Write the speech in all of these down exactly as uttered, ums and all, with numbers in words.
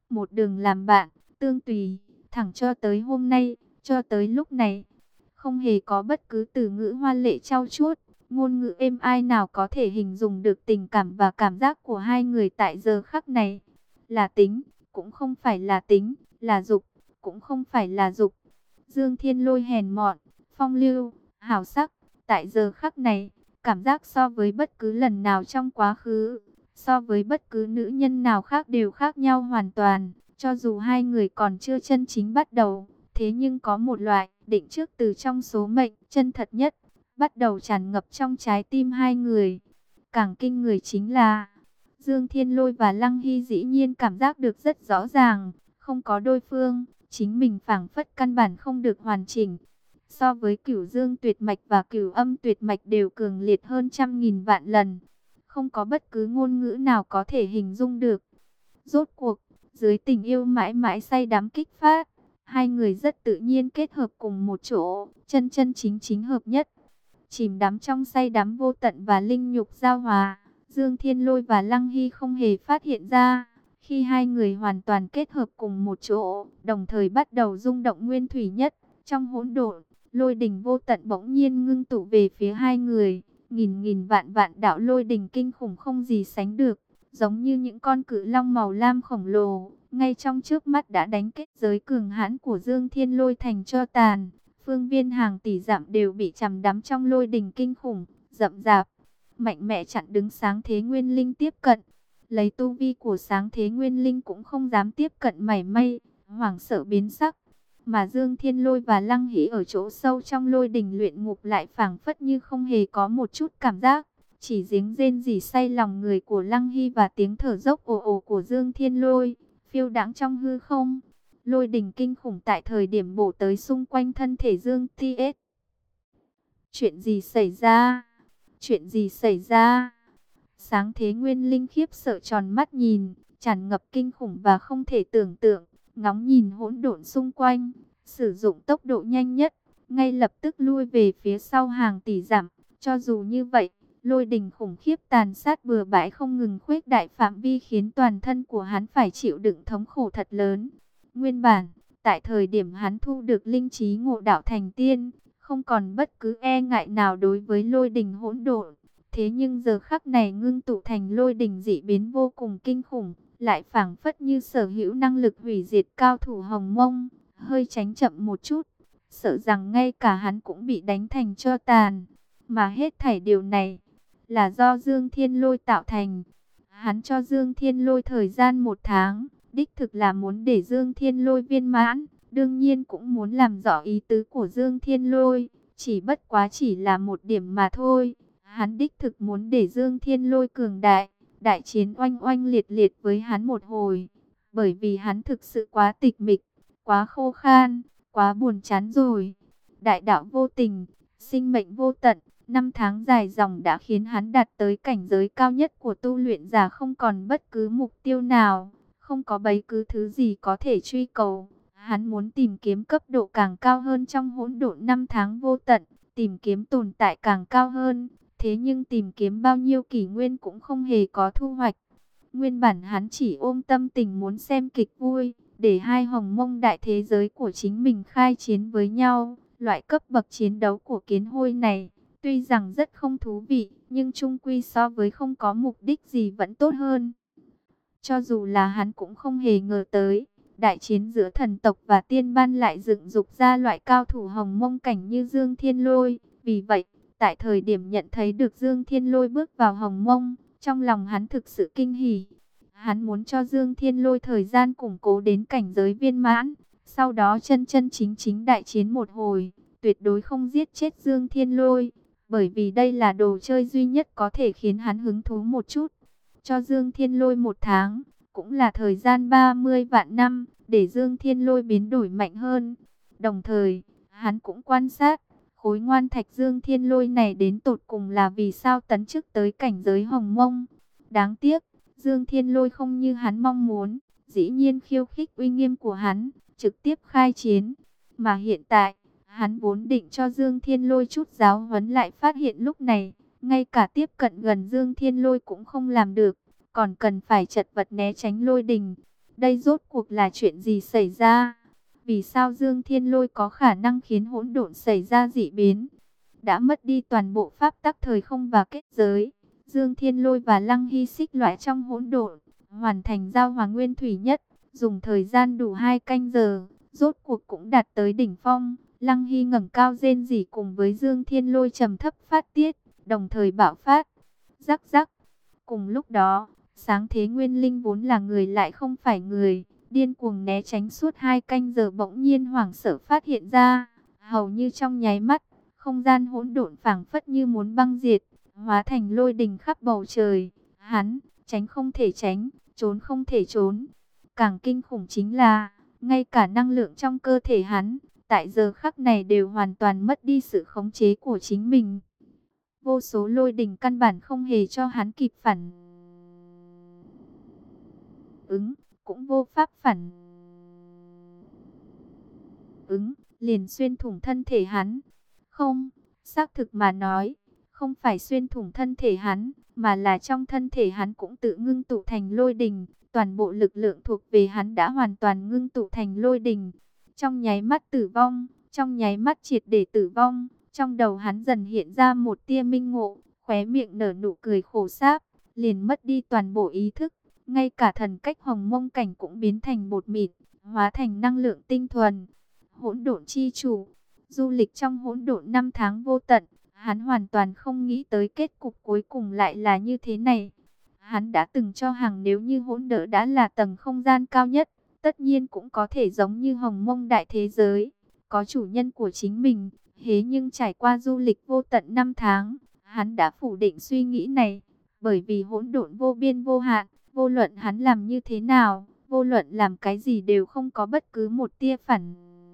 một đường làm bạn, tương tùy, thẳng cho tới hôm nay, cho tới lúc này. Không hề có bất cứ từ ngữ hoa lệ trau chuốt, ngôn ngữ êm ai nào có thể hình dung được tình cảm và cảm giác của hai người tại giờ khắc này. Là tính, cũng không phải là tính, là dục, cũng không phải là dục. Dương Thiên Lôi hèn mọn, phong lưu, hào sắc, tại giờ khắc này, cảm giác so với bất cứ lần nào trong quá khứ, so với bất cứ nữ nhân nào khác đều khác nhau hoàn toàn. Cho dù hai người còn chưa chân chính bắt đầu, thế nhưng có một loại định trước từ trong số mệnh chân thật nhất, bắt đầu tràn ngập trong trái tim hai người. Càng kinh người chính là, Dương Thiên Lôi và Lăng Hy dĩ nhiên cảm giác được rất rõ ràng, không có đối phương, chính mình phảng phất căn bản không được hoàn chỉnh. So với Cửu Dương tuyệt mạch và Cửu Âm tuyệt mạch đều cường liệt hơn trăm nghìn vạn lần. Không có bất cứ ngôn ngữ nào có thể hình dung được. Rốt cuộc, dưới tình yêu mãi mãi say đắm kích phát, hai người rất tự nhiên kết hợp cùng một chỗ, chân chân chính chính hợp nhất. Chìm đắm trong say đắm vô tận và linh nhục giao hòa, Dương Thiên Lôi và Lăng Hy không hề phát hiện ra. Khi hai người hoàn toàn kết hợp cùng một chỗ, đồng thời bắt đầu rung động nguyên thủy nhất, trong hỗn độn, lôi đình vô tận bỗng nhiên ngưng tụ về phía hai người. Nghìn nghìn vạn vạn đạo lôi đình kinh khủng không gì sánh được, giống như những con cự long màu lam khổng lồ, ngay trong trước mắt đã đánh kết giới cường hãn của Dương Thiên Lôi thành cho tàn. Phương viên hàng tỷ dặm đều bị chìm đắm trong lôi đình kinh khủng, rậm rạp, mạnh mẽ chặn đứng Sáng Thế Nguyên Linh tiếp cận. Lấy tu vi của Sáng Thế Nguyên Linh cũng không dám tiếp cận mảy may, hoảng sợ biến sắc. Mà Dương Thiên Lôi và Lăng Hỷ ở chỗ sâu trong lôi đình luyện ngục lại phảng phất như không hề có một chút cảm giác. Chỉ tiếng rên rỉ say lòng người của Lăng Hy và tiếng thở dốc ồ ồ của Dương Thiên Lôi, phiêu đãng trong hư không. Lôi đình kinh khủng tại thời điểm bổ tới xung quanh thân thể Dương tê ét. Chuyện gì xảy ra? Chuyện gì xảy ra? Sáng Thế Nguyên Linh khiếp sợ tròn mắt nhìn, tràn ngập kinh khủng và không thể tưởng tượng, ngóng nhìn hỗn độn xung quanh, sử dụng tốc độ nhanh nhất, ngay lập tức lui về phía sau hàng tỷ dặm. Cho dù như vậy, lôi đình khủng khiếp tàn sát bừa bãi không ngừng khuếch đại phạm vi khiến toàn thân của hắn phải chịu đựng thống khổ thật lớn. Nguyên bản, tại thời điểm hắn thu được linh trí ngộ đạo thành tiên, không còn bất cứ e ngại nào đối với lôi đình hỗn độn. Thế nhưng giờ khắc này ngưng tụ thành lôi đình dị biến vô cùng kinh khủng, lại phảng phất như sở hữu năng lực hủy diệt cao thủ Hồng Mông, hơi tránh chậm một chút, sợ rằng ngay cả hắn cũng bị đánh thành tro tàn. Mà hết thảy điều này là do Dương Thiên Lôi tạo thành. Hắn cho Dương Thiên Lôi thời gian một tháng, đích thực là muốn để Dương Thiên Lôi viên mãn, đương nhiên cũng muốn làm rõ ý tứ của Dương Thiên Lôi, chỉ bất quá chỉ là một điểm mà thôi. Hắn đích thực muốn để Dương Thiên Lôi cường đại, đại chiến oanh oanh liệt liệt với hắn một hồi, bởi vì hắn thực sự quá tịch mịch, quá khô khan, quá buồn chán rồi. Đại đạo vô tình, sinh mệnh vô tận, năm tháng dài dòng đã khiến hắn đạt tới cảnh giới cao nhất của tu luyện giả, không còn bất cứ mục tiêu nào, không có bất cứ thứ gì có thể truy cầu. Hắn muốn tìm kiếm cấp độ càng cao hơn trong hỗn độn năm tháng vô tận, tìm kiếm tồn tại càng cao hơn. Thế nhưng tìm kiếm bao nhiêu kỷ nguyên cũng không hề có thu hoạch. Nguyên bản hắn chỉ ôm tâm tình muốn xem kịch vui, để hai hồng mông đại thế giới của chính mình khai chiến với nhau. Loại cấp bậc chiến đấu của kiến hôi này, tuy rằng rất không thú vị, nhưng chung quy so với không có mục đích gì vẫn tốt hơn. Cho dù là hắn cũng không hề ngờ tới, đại chiến giữa thần tộc và tiên ban lại dựng dục ra loại cao thủ hồng mông cảnh như Dương Thiên Lôi. Vì vậy, tại thời điểm nhận thấy được Dương Thiên Lôi bước vào Hồng Mông, trong lòng hắn thực sự kinh hỉ. Hắn muốn cho Dương Thiên Lôi thời gian củng cố đến cảnh giới viên mãn, sau đó chân chân chính chính đại chiến một hồi, tuyệt đối không giết chết Dương Thiên Lôi, bởi vì đây là đồ chơi duy nhất có thể khiến hắn hứng thú một chút. Cho Dương Thiên Lôi một tháng, cũng là thời gian ba mươi vạn năm, để Dương Thiên Lôi biến đổi mạnh hơn. Đồng thời, hắn cũng quan sát khối ngoan thạch Dương Thiên Lôi này đến tột cùng là vì sao tấn chức tới cảnh giới Hồng Mông. Đáng tiếc, Dương Thiên Lôi không như hắn mong muốn, dĩ nhiên khiêu khích uy nghiêm của hắn, trực tiếp khai chiến. Mà hiện tại, hắn vốn định cho Dương Thiên Lôi chút giáo huấn, lại phát hiện lúc này, ngay cả tiếp cận gần Dương Thiên Lôi cũng không làm được, còn cần phải chật vật né tránh lôi đình. Đây rốt cuộc là chuyện gì xảy ra? Vì sao Dương Thiên Lôi có khả năng khiến hỗn độn xảy ra dị biến? Đã mất đi toàn bộ pháp tắc thời không và kết giới, Dương Thiên Lôi và Lăng Hy xích loại trong hỗn độn, hoàn thành giao hòa nguyên thủy nhất, dùng thời gian đủ hai canh giờ, rốt cuộc cũng đạt tới đỉnh phong. Lăng Hy ngẩng cao rên rỉ cùng với Dương Thiên Lôi trầm thấp phát tiết, đồng thời bạo phát. Rắc rắc. Cùng lúc đó, Sáng Thế Nguyên Linh vốn là người lại không phải người, điên cuồng né tránh suốt hai canh giờ bỗng nhiên hoảng sợ phát hiện ra, hầu như trong nháy mắt, không gian hỗn độn phảng phất như muốn băng diệt, hóa thành lôi đình khắp bầu trời. Hắn tránh không thể tránh, trốn không thể trốn. Càng kinh khủng chính là, ngay cả năng lượng trong cơ thể hắn, tại giờ khắc này đều hoàn toàn mất đi sự khống chế của chính mình. Vô số lôi đình căn bản không hề cho hắn kịp phản ứng, cũng vô pháp phản ứng, liền xuyên thủng thân thể hắn. Không, xác thực mà nói, không phải xuyên thủng thân thể hắn, mà là trong thân thể hắn cũng tự ngưng tụ thành lôi đình. Toàn bộ lực lượng thuộc về hắn đã hoàn toàn ngưng tụ thành lôi đình. Trong nháy mắt tử vong, trong nháy mắt triệt để tử vong, trong đầu hắn dần hiện ra một tia minh ngộ, khóe miệng nở nụ cười khổ sáp, liền mất đi toàn bộ ý thức. Ngay cả thần cách hồng mông cảnh cũng biến thành bột mịn, hóa thành năng lượng tinh thuần. Hỗn độn chi chủ, du lịch trong hỗn độn năm tháng vô tận, hắn hoàn toàn không nghĩ tới kết cục cuối cùng lại là như thế này. Hắn đã từng cho rằng nếu như hỗn độn đã là tầng không gian cao nhất, tất nhiên cũng có thể giống như hồng mông đại thế giới, có chủ nhân của chính mình. Thế nhưng trải qua du lịch vô tận năm tháng, hắn đã phủ định suy nghĩ này, bởi vì hỗn độn vô biên vô hạn, vô luận hắn làm như thế nào, vô luận làm cái gì đều không có bất cứ một tia phản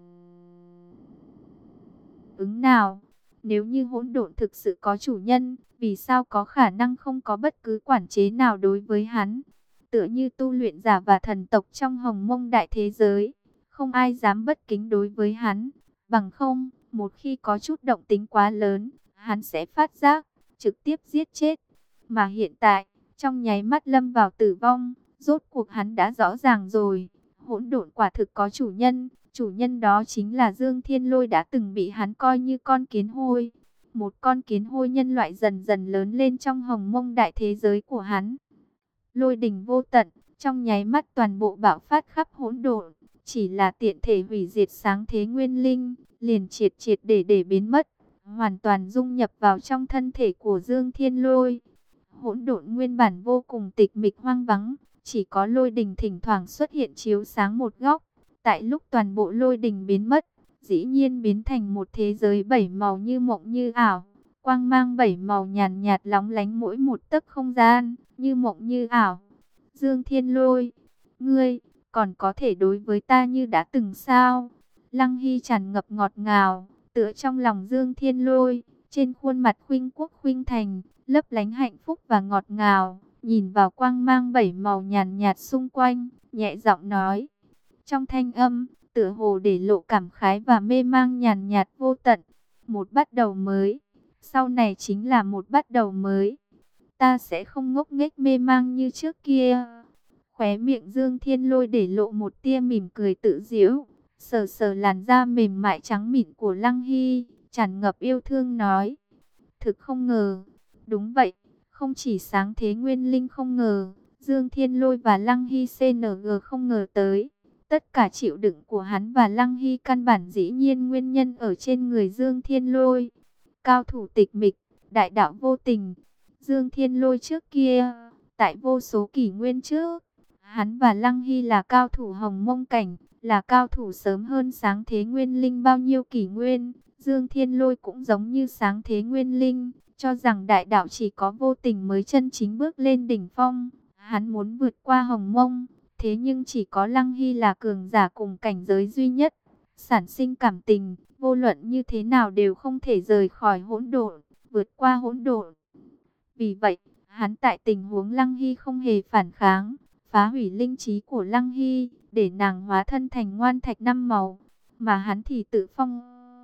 ứng nào. Nếu như hỗn độn thực sự có chủ nhân, vì sao có khả năng không có bất cứ quản chế nào đối với hắn? Tựa như tu luyện giả và thần tộc trong hồng mông đại thế giới, không ai dám bất kính đối với hắn. Bằng không, một khi có chút động tính quá lớn, hắn sẽ phát giác, trực tiếp giết chết. Mà hiện tại, trong nháy mắt lâm vào tử vong, rốt cuộc hắn đã rõ ràng rồi. Hỗn độn quả thực có chủ nhân, chủ nhân đó chính là Dương Thiên Lôi đã từng bị hắn coi như con kiến hôi. Một con kiến hôi nhân loại dần dần lớn lên trong hồng mông đại thế giới của hắn. Lôi đình vô tận, trong nháy mắt toàn bộ bạo phát khắp hỗn độn, chỉ là tiện thể hủy diệt Sáng Thế Nguyên Linh, liền triệt triệt để để biến mất, hoàn toàn dung nhập vào trong thân thể của Dương Thiên Lôi. Hỗn độn nguyên bản vô cùng tịch mịch hoang vắng, chỉ có lôi đình thỉnh thoảng xuất hiện chiếu sáng một góc. Tại lúc toàn bộ lôi đình biến mất, dĩ nhiên biến thành một thế giới bảy màu như mộng như ảo. Quang mang bảy màu nhàn nhạt lóng lánh mỗi một tấc không gian, như mộng như ảo. Dương Thiên Lôi, ngươi còn có thể đối với ta như đã từng sao? Lăng Hy tràn ngập ngọt ngào, tựa trong lòng Dương Thiên Lôi, trên khuôn mặt khuynh quốc khuynh thành, lấp lánh hạnh phúc và ngọt ngào, nhìn vào quang mang bảy màu nhàn nhạt xung quanh, nhẹ giọng nói. Trong thanh âm, tựa hồ để lộ cảm khái và mê mang nhàn nhạt vô tận. Một bắt đầu mới, sau này chính là một bắt đầu mới. Ta sẽ không ngốc nghếch mê mang như trước kia. Khóe miệng Dương Thiên Lôi để lộ một tia mỉm cười tự giễu, sờ sờ làn da mềm mại trắng mịn của Lăng Hy, tràn ngập yêu thương nói. Thực không ngờ, đúng vậy, không chỉ Sáng Thế Nguyên Linh không ngờ, Dương Thiên Lôi và Lăng Hy xê en giê không ngờ tới. Tất cả chịu đựng của hắn và Lăng Hy căn bản dĩ nhiên nguyên nhân ở trên người Dương Thiên Lôi. Cao thủ tịch mịch, đại đạo vô tình. Dương Thiên Lôi trước kia, tại vô số kỷ nguyên trước, hắn và Lăng Hy là cao thủ hồng mông cảnh, là cao thủ sớm hơn Sáng Thế Nguyên Linh bao nhiêu kỷ nguyên. Dương Thiên Lôi cũng giống như Sáng Thế Nguyên Linh, cho rằng đại đạo chỉ có vô tình mới chân chính bước lên đỉnh phong. Hắn muốn vượt qua hồng mông. Thế nhưng chỉ có Lăng Hy là cường giả cùng cảnh giới duy nhất, sản sinh cảm tình, vô luận như thế nào đều không thể rời khỏi hỗn độn, vượt qua hỗn độn. Vì vậy, hắn tại tình huống Lăng Hy không hề phản kháng, phá hủy linh trí của Lăng Hy, để nàng hóa thân thành ngoan thạch năm màu, mà hắn thì tự phong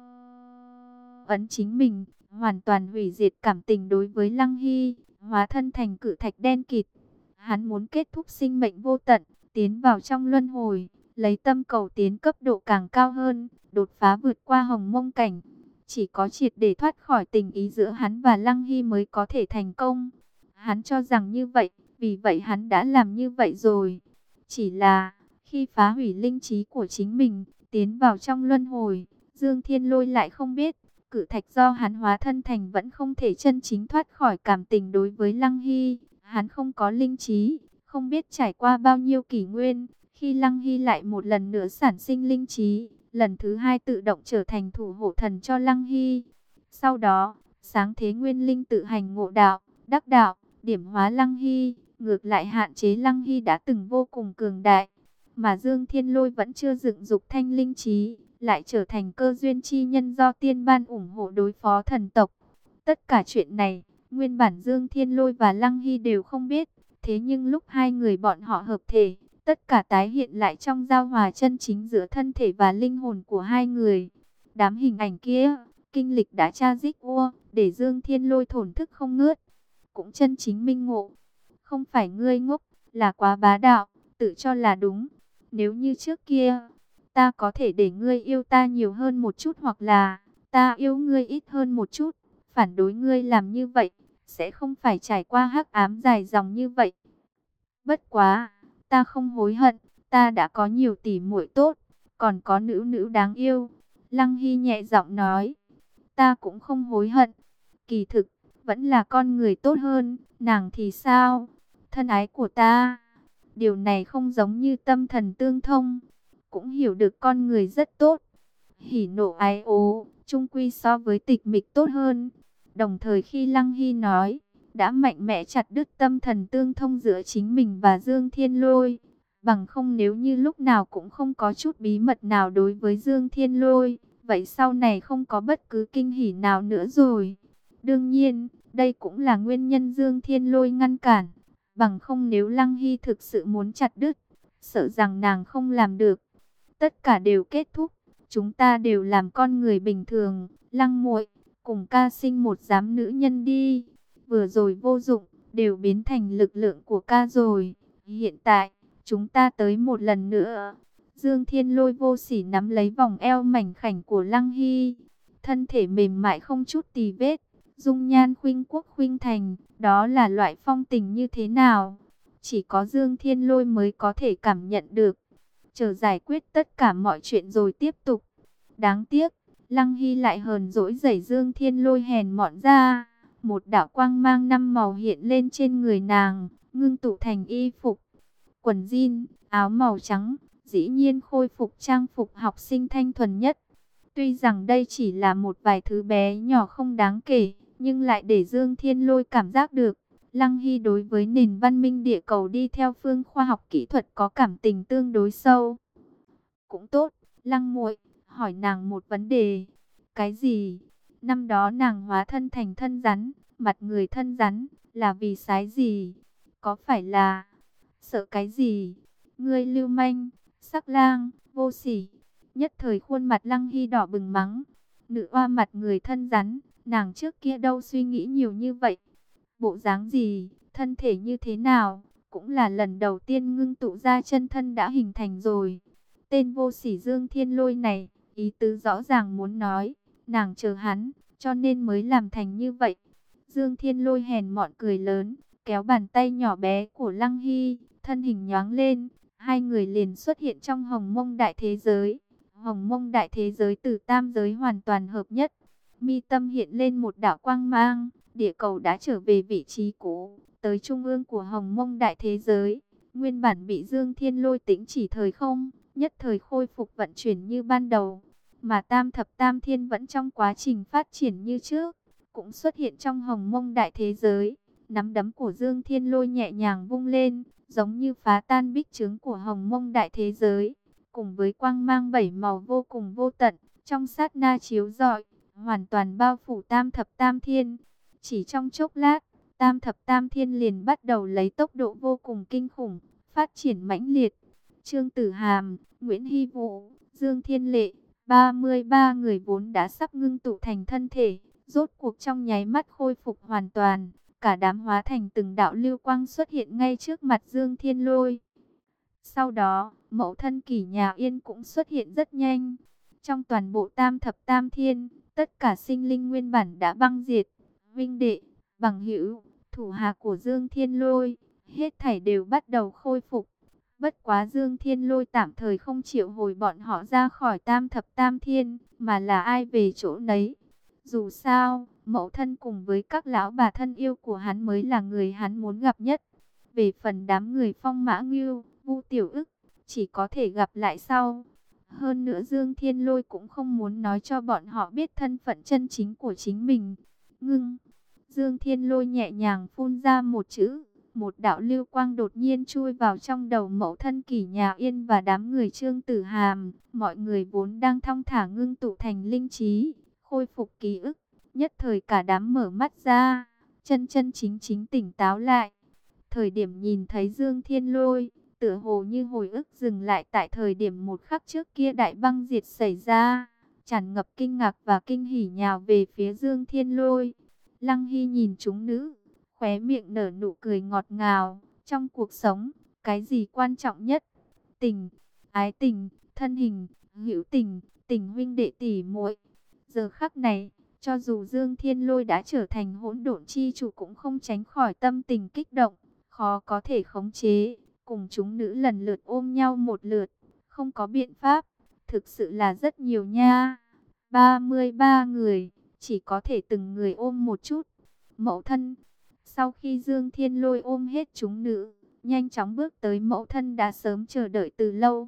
ấn chính mình, hoàn toàn hủy diệt cảm tình đối với Lăng Hy, hóa thân thành cự thạch đen kịt. Hắn muốn kết thúc sinh mệnh vô tận, tiến vào trong luân hồi, lấy tâm cầu tiến cấp độ càng cao hơn, đột phá vượt qua hồng mông cảnh. Chỉ có triệt để thoát khỏi tình ý giữa hắn và Lăng Hy mới có thể thành công. Hắn cho rằng như vậy, vì vậy hắn đã làm như vậy rồi. Chỉ là, khi phá hủy linh trí của chính mình, tiến vào trong luân hồi, Dương Thiên Lôi lại không biết, cự thạch do hắn hóa thân thành vẫn không thể chân chính thoát khỏi cảm tình đối với Lăng Hy. Hắn không có linh trí, không biết trải qua bao nhiêu kỷ nguyên, khi Lăng Hy lại một lần nữa sản sinh linh trí, lần thứ hai tự động trở thành thủ hộ thần cho Lăng Hy. Sau đó, sáng thế nguyên linh tự hành ngộ đạo, đắc đạo, điểm hóa Lăng Hy, ngược lại hạn chế Lăng Hy đã từng vô cùng cường đại. Mà Dương Thiên Lôi vẫn chưa dựng dục thanh linh trí, lại trở thành cơ duyên chi nhân do tiên ban ủng hộ đối phó thần tộc. Tất cả chuyện này, nguyên bản Dương Thiên Lôi và Lăng Hy đều không biết. Thế nhưng lúc hai người bọn họ hợp thể, tất cả tái hiện lại trong giao hòa chân chính giữa thân thể và linh hồn của hai người. Đám hình ảnh kia, kinh lịch đã tra dích ua, để Dương Thiên Lôi thổn thức không ngớt. Cũng chân chính minh ngộ. Không phải ngươi ngốc, là quá bá đạo, tự cho là đúng. Nếu như trước kia, ta có thể để ngươi yêu ta nhiều hơn một chút, hoặc là ta yêu ngươi ít hơn một chút, phản đối ngươi làm như vậy, sẽ không phải trải qua hắc ám dài dòng như vậy. Bất quá, ta không hối hận, ta đã có nhiều tỷ muội tốt, còn có nữ nữ đáng yêu. Lăng Hy nhẹ giọng nói, ta cũng không hối hận. Kỳ thực, vẫn là con người tốt hơn, nàng thì sao? Thân ái của ta, điều này không giống như tâm thần tương thông, cũng hiểu được con người rất tốt. Hỉ nộ ái ố, chung quy so với tịch mịch tốt hơn. Đồng thời khi Lăng Hy nói, đã mạnh mẽ chặt đứt tâm thần tương thông giữa chính mình và Dương Thiên Lôi. Bằng không nếu như lúc nào cũng không có chút bí mật nào đối với Dương Thiên Lôi, vậy sau này không có bất cứ kinh hỉ nào nữa rồi. Đương nhiên, đây cũng là nguyên nhân Dương Thiên Lôi ngăn cản. Bằng không nếu Lăng Hy thực sự muốn chặt đứt, sợ rằng nàng không làm được. Tất cả đều kết thúc, chúng ta đều làm con người bình thường. Lăng muội, cùng ca sinh một giám nữ nhân đi. Vừa rồi vô dụng, đều biến thành lực lượng của ca rồi. Hiện tại, chúng ta tới một lần nữa. Dương Thiên Lôi vô sỉ nắm lấy vòng eo mảnh khảnh của Lăng Hy. Thân thể mềm mại không chút tì vết, dung nhan khuynh quốc khuynh thành, đó là loại phong tình như thế nào? Chỉ có Dương Thiên Lôi mới có thể cảm nhận được. Chờ giải quyết tất cả mọi chuyện rồi tiếp tục. Đáng tiếc, Lăng Hy lại hờn dỗi đẩy Dương Thiên Lôi hèn mọn ra. Một đạo quang mang năm màu hiện lên trên người nàng, ngưng tụ thành y phục. Quần jean, áo màu trắng, dĩ nhiên khôi phục trang phục học sinh thanh thuần nhất. Tuy rằng đây chỉ là một vài thứ bé nhỏ không đáng kể, nhưng lại để Dương Thiên Lôi cảm giác được. Lăng Hy đối với nền văn minh địa cầu đi theo phương khoa học kỹ thuật có cảm tình tương đối sâu. Cũng tốt, Lăng muội, hỏi nàng một vấn đề. Cái gì? Năm đó nàng hóa thân thành thân rắn, mặt người thân rắn, là vì sái gì? Có phải là sợ cái gì? Ngươi lưu manh, sắc lang, vô sỉ. Nhất thời khuôn mặt Lăng Hy đỏ bừng mắng. Nữ oa mặt người thân rắn, nàng trước kia đâu suy nghĩ nhiều như vậy. Bộ dáng gì, thân thể như thế nào, cũng là lần đầu tiên ngưng tụ ra chân thân đã hình thành rồi. Tên vô sỉ Dương Thiên Lôi này, ý tứ rõ ràng muốn nói, nàng chờ hắn, cho nên mới làm thành như vậy. Dương Thiên Lôi hèn mọn cười lớn, kéo bàn tay nhỏ bé của Lăng Hy, thân hình nhoáng lên, hai người liền xuất hiện trong hồng mông đại thế giới. Hồng mông đại thế giới từ tam giới hoàn toàn hợp nhất. Mi tâm hiện lên một đạo quang mang, địa cầu đã trở về vị trí cũ, tới trung ương của hồng mông đại thế giới. Nguyên bản bị Dương Thiên Lôi tĩnh chỉ thời không, nhất thời khôi phục vận chuyển như ban đầu. Mà tam thập tam thiên vẫn trong quá trình phát triển như trước, cũng xuất hiện trong hồng mông đại thế giới. Nắm đấm của Dương Thiên Lôi nhẹ nhàng vung lên, giống như phá tan bích trướng của hồng mông đại thế giới. Cùng với quang mang bảy màu vô cùng vô tận, trong sát na chiếu rọi, hoàn toàn bao phủ tam thập tam thiên. Chỉ trong chốc lát, tam thập tam thiên liền bắt đầu lấy tốc độ vô cùng kinh khủng, phát triển mãnh liệt. Trương Tử Hàm, Nguyễn Hy Vũ, Dương Thiên Lệ, ba mươi ba người vốn đã sắp ngưng tụ thành thân thể, rốt cuộc trong nháy mắt khôi phục hoàn toàn, cả đám hóa thành từng đạo lưu quang xuất hiện ngay trước mặt Dương Thiên Lôi. Sau đó, mẫu thân Kỷ Nhà Yên cũng xuất hiện rất nhanh. Trong toàn bộ Tam Thập Tam Thiên, tất cả sinh linh nguyên bản đã băng diệt, vinh đệ, bằng hữu, thủ hạ của Dương Thiên Lôi, hết thảy đều bắt đầu khôi phục. Bất quá Dương Thiên Lôi tạm thời không chịu hồi bọn họ ra khỏi Tam Thập Tam Thiên, mà là ai về chỗ nấy. Dù sao, mẫu thân cùng với các lão bà thân yêu của hắn mới là người hắn muốn gặp nhất. Về phần đám người Phong Mã Ngưu, Vu Tiểu Ức, chỉ có thể gặp lại sau. Hơn nữa Dương Thiên Lôi cũng không muốn nói cho bọn họ biết thân phận chân chính của chính mình. Ngưng, Dương Thiên Lôi nhẹ nhàng phun ra một chữ. Một đạo lưu quang đột nhiên chui vào trong đầu mẫu thân Kỷ Nhà Yên và đám người Trương Tử Hàm. Mọi người vốn đang thong thả ngưng tụ thành linh trí, khôi phục ký ức. Nhất thời cả đám mở mắt ra, chân chân chính chính tỉnh táo lại. Thời điểm nhìn thấy Dương Thiên Lôi, tựa hồ như hồi ức dừng lại tại thời điểm một khắc trước kia đại băng diệt xảy ra. Tràn ngập kinh ngạc và kinh hỉ nhào về phía Dương Thiên Lôi. Lăng Hy nhìn chúng nữ, khóe miệng nở nụ cười ngọt ngào. Trong cuộc sống, cái gì quan trọng nhất? Tình, ái tình, thân hình, hữu tình, tình huynh đệ tỷ muội. Giờ khắc này, cho dù Dương Thiên Lôi đã trở thành hỗn độn chi chủ cũng không tránh khỏi tâm tình kích động, khó có thể khống chế. Cùng chúng nữ lần lượt ôm nhau một lượt, không có biện pháp, thực sự là rất nhiều nha. ba mươi ba người, chỉ có thể từng người ôm một chút. Mẫu thân, sau khi Dương Thiên Lôi ôm hết chúng nữ, nhanh chóng bước tới mẫu thân đã sớm chờ đợi từ lâu.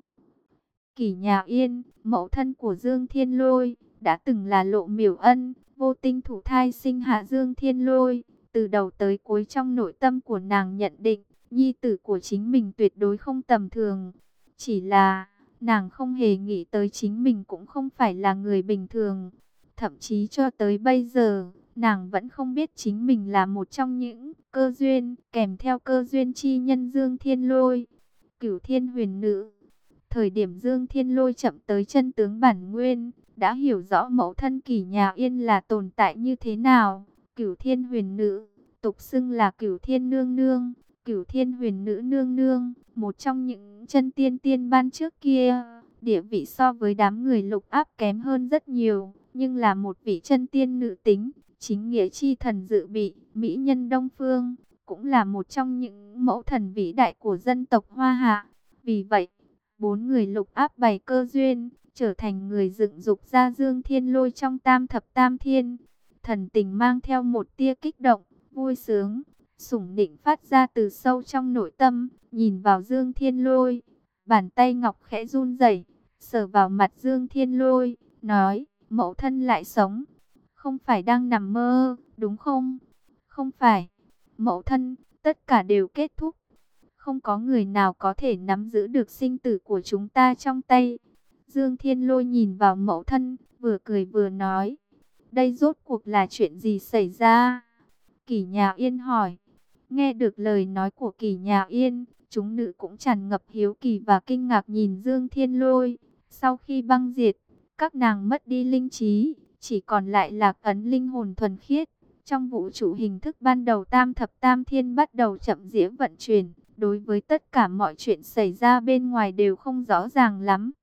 Kỷ Nhà Yên, mẫu thân của Dương Thiên Lôi, đã từng là Lộ Miểu Ân, vô tinh thủ thai sinh hạ Dương Thiên Lôi. Từ đầu tới cuối trong nội tâm của nàng nhận định, nhi tử của chính mình tuyệt đối không tầm thường. Chỉ là, nàng không hề nghĩ tới chính mình cũng không phải là người bình thường. Thậm chí cho tới bây giờ, nàng vẫn không biết chính mình là một trong những cơ duyên, kèm theo cơ duyên chi nhân Dương Thiên Lôi. Cửu Thiên Huyền Nữ. Thời điểm Dương Thiên Lôi chậm tới chân tướng bản nguyên, đã hiểu rõ mẫu thân Kỷ Nhà Yên là tồn tại như thế nào. Cửu Thiên Huyền Nữ, tục xưng là Cửu Thiên Nương Nương, Cửu Thiên Huyền Nữ Nương Nương, một trong những chân tiên tiên ban trước kia, địa vị so với đám người lục áp kém hơn rất nhiều, nhưng là một vị chân tiên nữ tính, chính nghĩa chi thần dự bị, mỹ nhân Đông Phương, cũng là một trong những mẫu thần vĩ đại của dân tộc Hoa Hạ. Vì vậy, bốn người lục áp bày cơ duyên, trở thành người dựng dục ra Dương Thiên Lôi trong Tam Thập Tam Thiên. Thần tình mang theo một tia kích động, vui sướng, sủng nịnh phát ra từ sâu trong nội tâm, nhìn vào Dương Thiên Lôi. Bàn tay ngọc khẽ run rẩy, sờ vào mặt Dương Thiên Lôi, nói, mẫu thân lại sống. Không phải đang nằm mơ, đúng không? Không phải. Mẫu thân, tất cả đều kết thúc. Không có người nào có thể nắm giữ được sinh tử của chúng ta trong tay. Dương Thiên Lôi nhìn vào mẫu thân, vừa cười vừa nói. Đây rốt cuộc là chuyện gì xảy ra? Kỷ Nhà Yên hỏi. Nghe được lời nói của Kỷ Nhà Yên, chúng nữ cũng tràn ngập hiếu kỳ và kinh ngạc nhìn Dương Thiên Lôi. Sau khi băng diệt, các nàng mất đi linh trí, chỉ còn lại lạc ấn linh hồn thuần khiết. Trong vũ trụ hình thức ban đầu Tam Thập Tam Thiên bắt đầu chậm rãi vận chuyển. Đối với tất cả mọi chuyện xảy ra bên ngoài đều không rõ ràng lắm.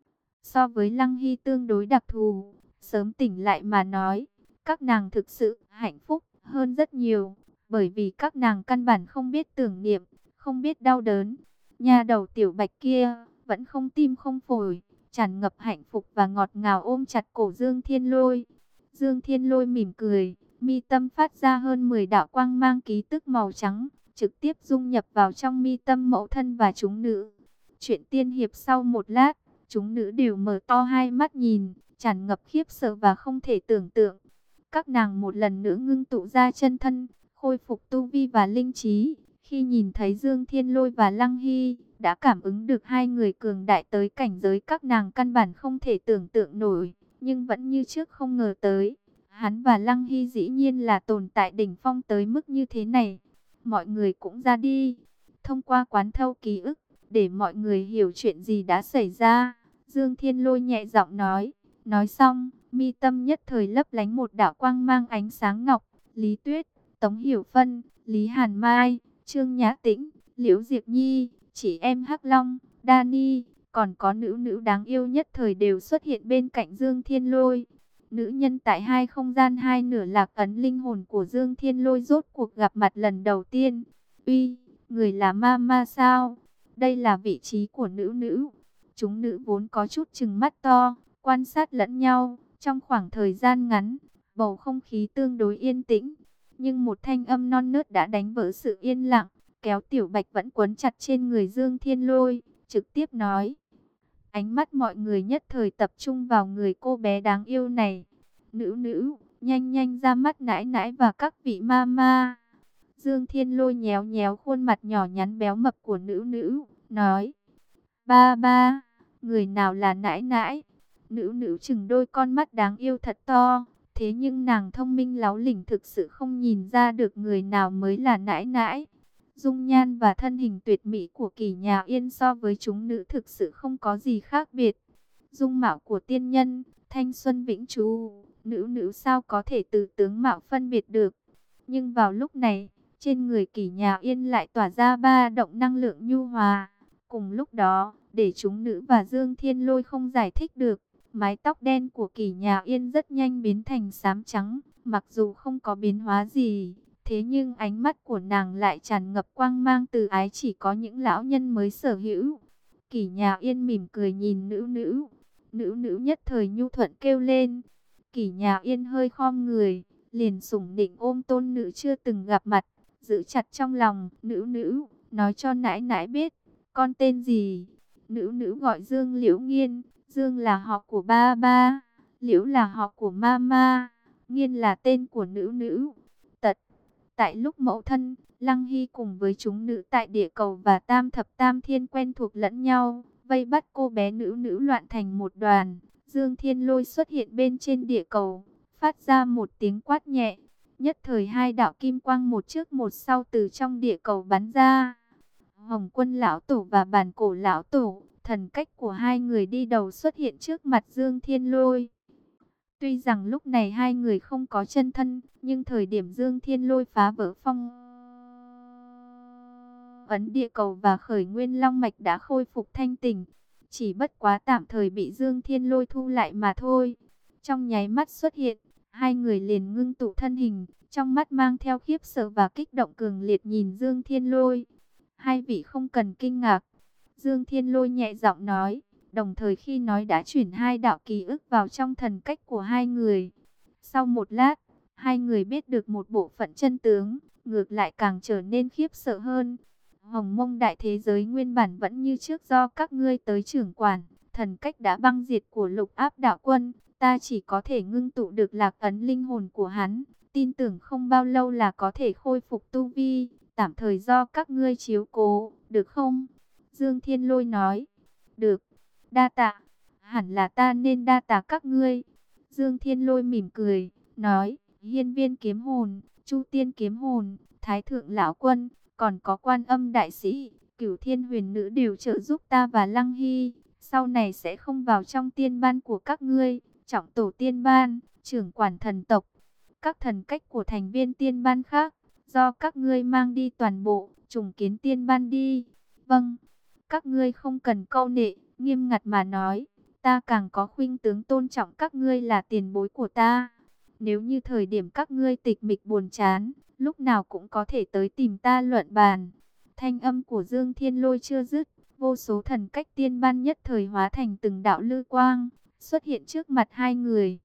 So với Lăng Hy tương đối đặc thù, sớm tỉnh lại mà nói, các nàng thực sự hạnh phúc hơn rất nhiều. Bởi vì các nàng căn bản không biết tưởng niệm, không biết đau đớn. Nhà đầu tiểu bạch kia, vẫn không tim không phổi, tràn ngập hạnh phúc và ngọt ngào ôm chặt cổ Dương Thiên Lôi. Dương Thiên Lôi mỉm cười, mi tâm phát ra hơn mười đạo quang mang ký tức màu trắng, trực tiếp dung nhập vào trong mi tâm mẫu thân và chúng nữ. Chuyện tiên hiệp sau một lát, chúng nữ đều mở to hai mắt nhìn, tràn ngập khiếp sợ và không thể tưởng tượng. Các nàng một lần nữa ngưng tụ ra chân thân, khôi phục tu vi và linh trí. Khi nhìn thấy Dương Thiên Lôi và Lăng Hy, đã cảm ứng được hai người cường đại tới cảnh giới các nàng căn bản không thể tưởng tượng nổi, nhưng vẫn như trước không ngờ tới. Hắn và Lăng Hy dĩ nhiên là tồn tại đỉnh phong tới mức như thế này. Mọi người cũng ra đi, thông qua quán thâu ký ức, để mọi người hiểu chuyện gì đã xảy ra. Dương Thiên Lôi nhẹ giọng nói, nói xong, mi tâm nhất thời lấp lánh một đạo quang mang ánh sáng ngọc. Lý Tuyết, Tống Hiểu Phân, Lý Hàn Mai, Trương Nhã Tĩnh, Liễu Diệp Nhi, Chị em Hắc Long, Dani, còn có nữ nữ đáng yêu nhất thời đều xuất hiện bên cạnh Dương Thiên Lôi. Nữ nhân tại hai không gian hai nửa lạc ấn linh hồn của Dương Thiên Lôi rốt cuộc gặp mặt lần đầu tiên. Uy, người là Mama sao? Đây là vị trí của nữ nữ. Chúng nữ vốn có chút trừng mắt to, quan sát lẫn nhau. Trong khoảng thời gian ngắn, bầu không khí tương đối yên tĩnh. Nhưng một thanh âm non nớt đã đánh vỡ sự yên lặng, kéo Tiểu Bạch vẫn quấn chặt trên người Dương Thiên Lôi, trực tiếp nói. Ánh mắt mọi người nhất thời tập trung vào người cô bé đáng yêu này. Nữ nữ, nhanh nhanh ra mắt nãi nãi và các vị mama. Dương Thiên Lôi nhéo nhéo khuôn mặt nhỏ nhắn béo mập của nữ nữ, nói. Ba ba, người nào là nãi nãi? Nữ nữ chừng đôi con mắt đáng yêu thật to. Thế nhưng nàng thông minh láo lỉnh thực sự không nhìn ra được người nào mới là nãi nãi. Dung nhan và thân hình tuyệt mỹ của Kỳ Nhà Yên so với chúng nữ thực sự không có gì khác biệt. Dung mạo của tiên nhân, thanh xuân vĩnh trú, nữ nữ sao có thể từ tướng mạo phân biệt được. Nhưng vào lúc này, trên người Kỳ Nhà Yên lại tỏa ra ba động năng lượng nhu hòa. Cùng lúc đó, để chúng nữ và Dương Thiên Lôi không giải thích được, mái tóc đen của Kỳ Nhà Yên rất nhanh biến thành xám trắng, mặc dù không có biến hóa gì. Thế nhưng ánh mắt của nàng lại tràn ngập quang mang từ ái chỉ có những lão nhân mới sở hữu. Kỳ Nhà Yên mỉm cười nhìn nữ nữ. Nữ nữ nhất thời nhu thuận kêu lên. Kỳ Nhà Yên hơi khom người, liền sủng nịnh ôm tôn nữ chưa từng gặp mặt, giữ chặt trong lòng. Nữ nữ, nói cho nãi nãi biết, con tên gì? Nữ nữ gọi Dương Liễu Nghiên. Dương là họ của ba ba, Liễu là họ của mama, Nghiên là tên của nữ nữ. Tật. Tại lúc mẫu thân, Lăng Hy cùng với chúng nữ tại địa cầu và tam thập tam thiên quen thuộc lẫn nhau, vây bắt cô bé nữ nữ loạn thành một đoàn. Dương Thiên Lôi xuất hiện bên trên địa cầu, phát ra một tiếng quát nhẹ. Nhất thời hai đạo kim quang một trước một sau từ trong địa cầu bắn ra. Hồng Quân lão tổ và Bản Cổ lão tổ, thần cách của hai người đi đầu xuất hiện trước mặt Dương Thiên Lôi. Tuy rằng lúc này hai người không có chân thân, nhưng thời điểm Dương Thiên Lôi phá vỡ phong ấn địa cầu và khởi nguyên long mạch đã khôi phục thanh tỉnh. Chỉ bất quá tạm thời bị Dương Thiên Lôi thu lại mà thôi. Trong nháy mắt xuất hiện, hai người liền ngưng tụ thân hình, trong mắt mang theo khiếp sợ và kích động cường liệt nhìn Dương Thiên Lôi. Hai vị không cần kinh ngạc. Dương Thiên Lôi nhẹ giọng nói, đồng thời khi nói đã chuyển hai đạo ký ức vào trong thần cách của hai người. Sau một lát, hai người biết được một bộ phận chân tướng, ngược lại càng trở nên khiếp sợ hơn. Hồng Mông đại thế giới nguyên bản vẫn như trước do các ngươi tới trưởng quản, thần cách đã băng diệt của Lục Áp đạo quân, ta chỉ có thể ngưng tụ được lạc ấn linh hồn của hắn, tin tưởng không bao lâu là có thể khôi phục tu vi, tạm thời do các ngươi chiếu cố, được không? Dương Thiên Lôi nói, được, đa tạ, hẳn là ta nên đa tạ các ngươi. Dương Thiên Lôi mỉm cười, nói, hiên viên kiếm hồn, chu tiên kiếm hồn, thái thượng lão quân, còn có quan âm đại sĩ, cửu thiên huyền nữ đều trợ giúp ta và Lăng Hy, sau này sẽ không vào trong tiên ban của các ngươi, trọng tổ tiên ban, trưởng quản thần tộc, các thần cách của thành viên tiên ban khác, do các ngươi mang đi toàn bộ, trùng kiến tiên ban đi. Vâng. Các ngươi không cần câu nệ, nghiêm ngặt mà nói, ta càng có khuynh tướng tôn trọng các ngươi là tiền bối của ta. Nếu như thời điểm các ngươi tịch mịch buồn chán, lúc nào cũng có thể tới tìm ta luận bàn. Thanh âm của Dương Thiên Lôi chưa dứt, vô số thần cách tiên ban nhất thời hóa thành từng đạo lư quang, xuất hiện trước mặt hai người.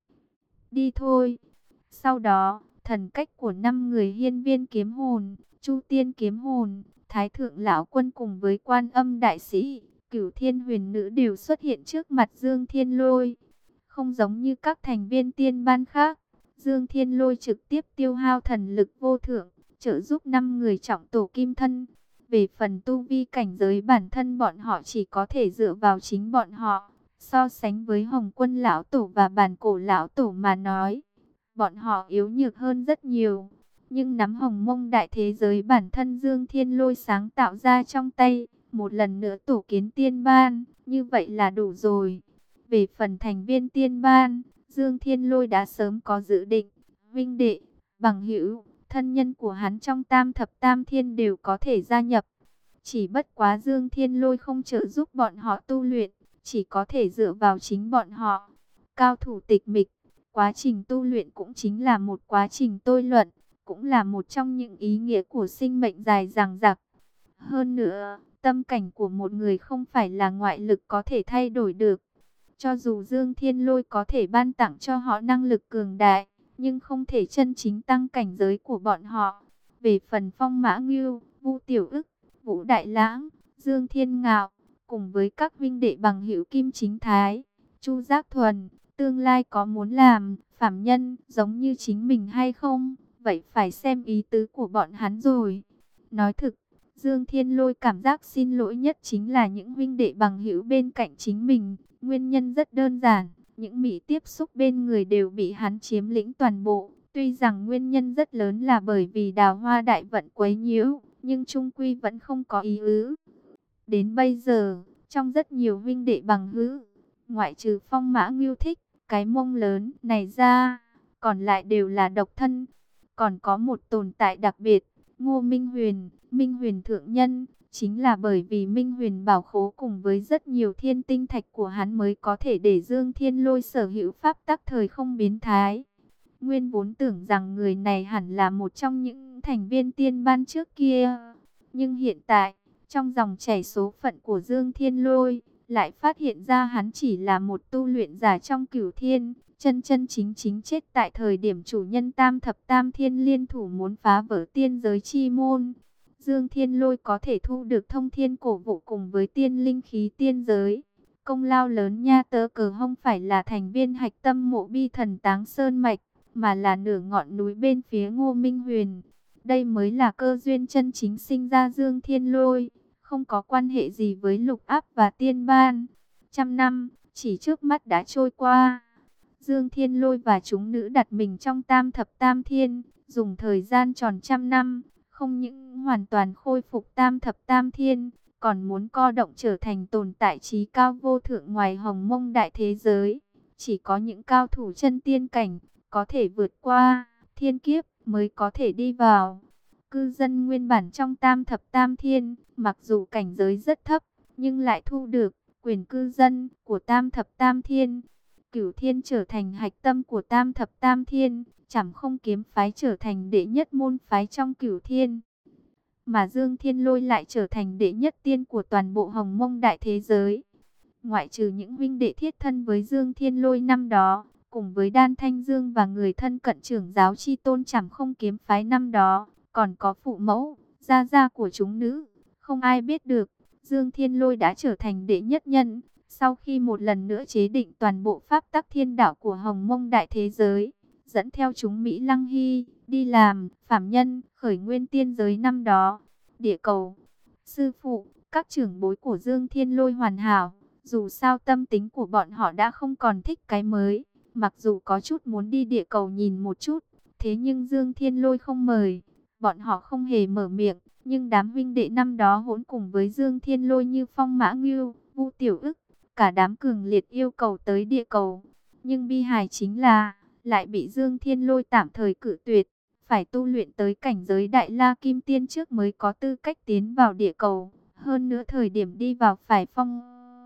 Đi thôi. Sau đó, thần cách của năm người hiên viên kiếm hồn, chu tiên kiếm hồn, thái thượng lão quân cùng với quan âm đại sĩ, cửu thiên huyền nữ đều xuất hiện trước mặt Dương Thiên Lôi. Không giống như các thành viên tiên ban khác, Dương Thiên Lôi trực tiếp tiêu hao thần lực vô thượng, trợ giúp năm người trọng tổ kim thân. Về phần tu vi cảnh giới bản thân bọn họ chỉ có thể dựa vào chính bọn họ. So sánh với Hồng Quân lão tổ và Bản Cổ lão tổ mà nói, bọn họ yếu nhược hơn rất nhiều. Nhưng nắm Hồng Mông đại thế giới bản thân Dương Thiên Lôi sáng tạo ra trong tay, một lần nữa tổ kiến tiên ban, như vậy là đủ rồi. Về phần thành viên tiên ban, Dương Thiên Lôi đã sớm có dự định, vinh đệ, bằng hữu, thân nhân của hắn trong tam thập tam thiên đều có thể gia nhập. Chỉ bất quá Dương Thiên Lôi không trợ giúp bọn họ tu luyện, chỉ có thể dựa vào chính bọn họ. Cao thủ tịch mịch, quá trình tu luyện cũng chính là một quá trình tôi luận, cũng là một trong những ý nghĩa của sinh mệnh dài dằng dặc. Hơn nữa, tâm cảnh của một người không phải là ngoại lực có thể thay đổi được. Cho dù Dương Thiên Lôi có thể ban tặng cho họ năng lực cường đại, nhưng không thể chân chính tăng cảnh giới của bọn họ. Về phần Phong Mã Ngưu, Vu Tiểu Ức, Vũ Đại Lãng, Dương Thiên Ngạo, cùng với các huynh đệ bằng hữu Kim Chính Thái, Chu Giác Thuần, tương lai có muốn làm phàm nhân giống như chính mình hay không, vậy phải xem ý tứ của bọn hắn rồi. Nói thực, Dương Thiên Lôi cảm giác xin lỗi nhất chính là những huynh đệ bằng hữu bên cạnh chính mình. Nguyên nhân rất đơn giản, những mỹ tiếp xúc bên người đều bị hắn chiếm lĩnh toàn bộ. Tuy rằng nguyên nhân rất lớn là bởi vì Đào Hoa đại vận quấy nhiễu, nhưng chung quy vẫn không có ý ứ. Đến bây giờ, trong rất nhiều huynh đệ bằng hữu, ngoại trừ Phong Mã Ngưu thích cái mông lớn này ra, còn lại đều là độc thân. Còn có một tồn tại đặc biệt, Ngô Minh Huyền, Minh Huyền thượng nhân, chính là bởi vì Minh Huyền bảo khố cùng với rất nhiều thiên tinh thạch của hắn mới có thể để Dương Thiên Lôi sở hữu pháp tắc thời không biến thái. Nguyên vốn tưởng rằng người này hẳn là một trong những thành viên tiên ban trước kia, nhưng hiện tại, trong dòng chảy số phận của Dương Thiên Lôi, lại phát hiện ra hắn chỉ là một tu luyện giả trong cửu thiên, chân chân chính chính chết tại thời điểm chủ nhân Tam Thập Tam Thiên liên thủ muốn phá vỡ tiên giới chi môn. Dương Thiên Lôi có thể thu được thông thiên cổ vũ cùng với tiên linh khí tiên giới. Công lao lớn nha, tớ cờ không phải là thành viên hạch tâm mộ bi thần Táng Sơn Mạch, mà là nửa ngọn núi bên phía Ngô Minh Huyền. Đây mới là cơ duyên chân chính sinh ra Dương Thiên Lôi, không có quan hệ gì với Lục Áp và Tiên Ban. Trăm năm, chỉ trước mắt đã trôi qua. Dương Thiên Lôi và chúng nữ đặt mình trong Tam Thập Tam Thiên, dùng thời gian tròn trăm năm, không những hoàn toàn khôi phục Tam Thập Tam Thiên, còn muốn co động trở thành tồn tại trí cao vô thượng ngoài hồng mông đại thế giới. Chỉ có những cao thủ chân tiên cảnh, có thể vượt qua thiên kiếp mới có thể đi vào. Cư dân nguyên bản trong Tam Thập Tam Thiên, mặc dù cảnh giới rất thấp, nhưng lại thu được quyền cư dân của Tam Thập Tam Thiên. Cửu Thiên trở thành hạch tâm của Tam Thập Tam Thiên, Trảm Không kiếm phái trở thành đệ nhất môn phái trong Cửu Thiên. Mà Dương Thiên Lôi lại trở thành đệ nhất tiên của toàn bộ hồng mông đại thế giới. Ngoại trừ những huynh đệ thiết thân với Dương Thiên Lôi năm đó, cùng với Đan Thanh Dương và người thân cận trưởng giáo chi tôn Trảm Không kiếm phái năm đó, còn có phụ mẫu, gia gia của chúng nữ. Không ai biết được, Dương Thiên Lôi đã trở thành đệ nhất nhân, sau khi một lần nữa chế định toàn bộ pháp tắc thiên đạo của hồng mông đại thế giới, dẫn theo chúng Mỹ Lăng Hy, đi làm phàm nhân, khởi nguyên tiên giới năm đó. Địa cầu, sư phụ, các trưởng bối của Dương Thiên Lôi hoàn hảo, dù sao tâm tính của bọn họ đã không còn thích cái mới, mặc dù có chút muốn đi địa cầu nhìn một chút, thế nhưng Dương Thiên Lôi không mời, bọn họ không hề mở miệng, nhưng đám huynh đệ năm đó hỗn cùng với Dương Thiên Lôi như Phong Mã Ngưu, Vu Tiểu Ức, cả đám cường liệt yêu cầu tới địa cầu, nhưng bi hài chính là lại bị Dương Thiên Lôi tạm thời cự tuyệt, phải tu luyện tới cảnh giới Đại La Kim Tiên trước mới có tư cách tiến vào địa cầu, hơn nữa thời điểm đi vào phải phong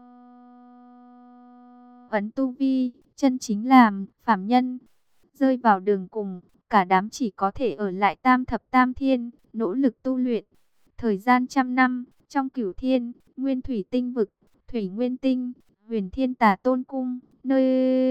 ấn tu vi, chân chính làm phàm nhân, rơi vào đường cùng, cả đám chỉ có thể ở lại Tam Thập Tam Thiên, nỗ lực tu luyện. Thời gian trăm năm, trong Cửu Thiên, Nguyên Thủy Tinh Vực, Thủy Nguyên Tinh, Huyền Thiên Tà Tôn Cung, nơi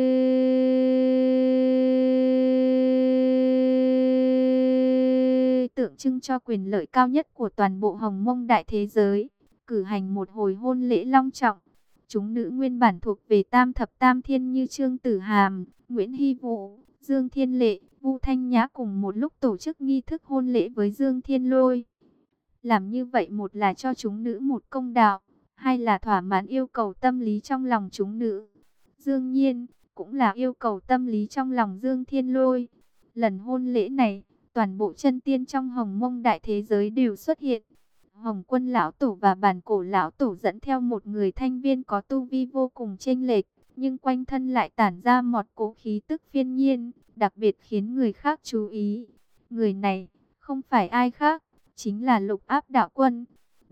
tượng trưng cho quyền lợi cao nhất của toàn bộ hồng mông đại thế giới, cử hành một hồi hôn lễ long trọng. Chúng nữ nguyên bản thuộc về Tam Thập Tam Thiên như Trương Tử Hàm, Nguyễn Hy Vũ, Dương Thiên Lệ, Vu Thanh Nhã cùng một lúc tổ chức nghi thức hôn lễ với Dương Thiên Lôi. Làm như vậy một là cho chúng nữ một công đạo, hai là thỏa mãn yêu cầu tâm lý trong lòng chúng nữ. Dương nhiên, cũng là yêu cầu tâm lý trong lòng Dương Thiên Lôi. Lần hôn lễ này, toàn bộ chân tiên trong hồng mông đại thế giới đều xuất hiện. Hồng Quân lão tổ và Bản Cổ lão tổ dẫn theo một người thanh viên có tu vi vô cùng chênh lệch, nhưng quanh thân lại tản ra một cỗ khí tức phiên nhiên, đặc biệt khiến người khác chú ý. Người này không phải ai khác, chính là Lục Áp đạo quân.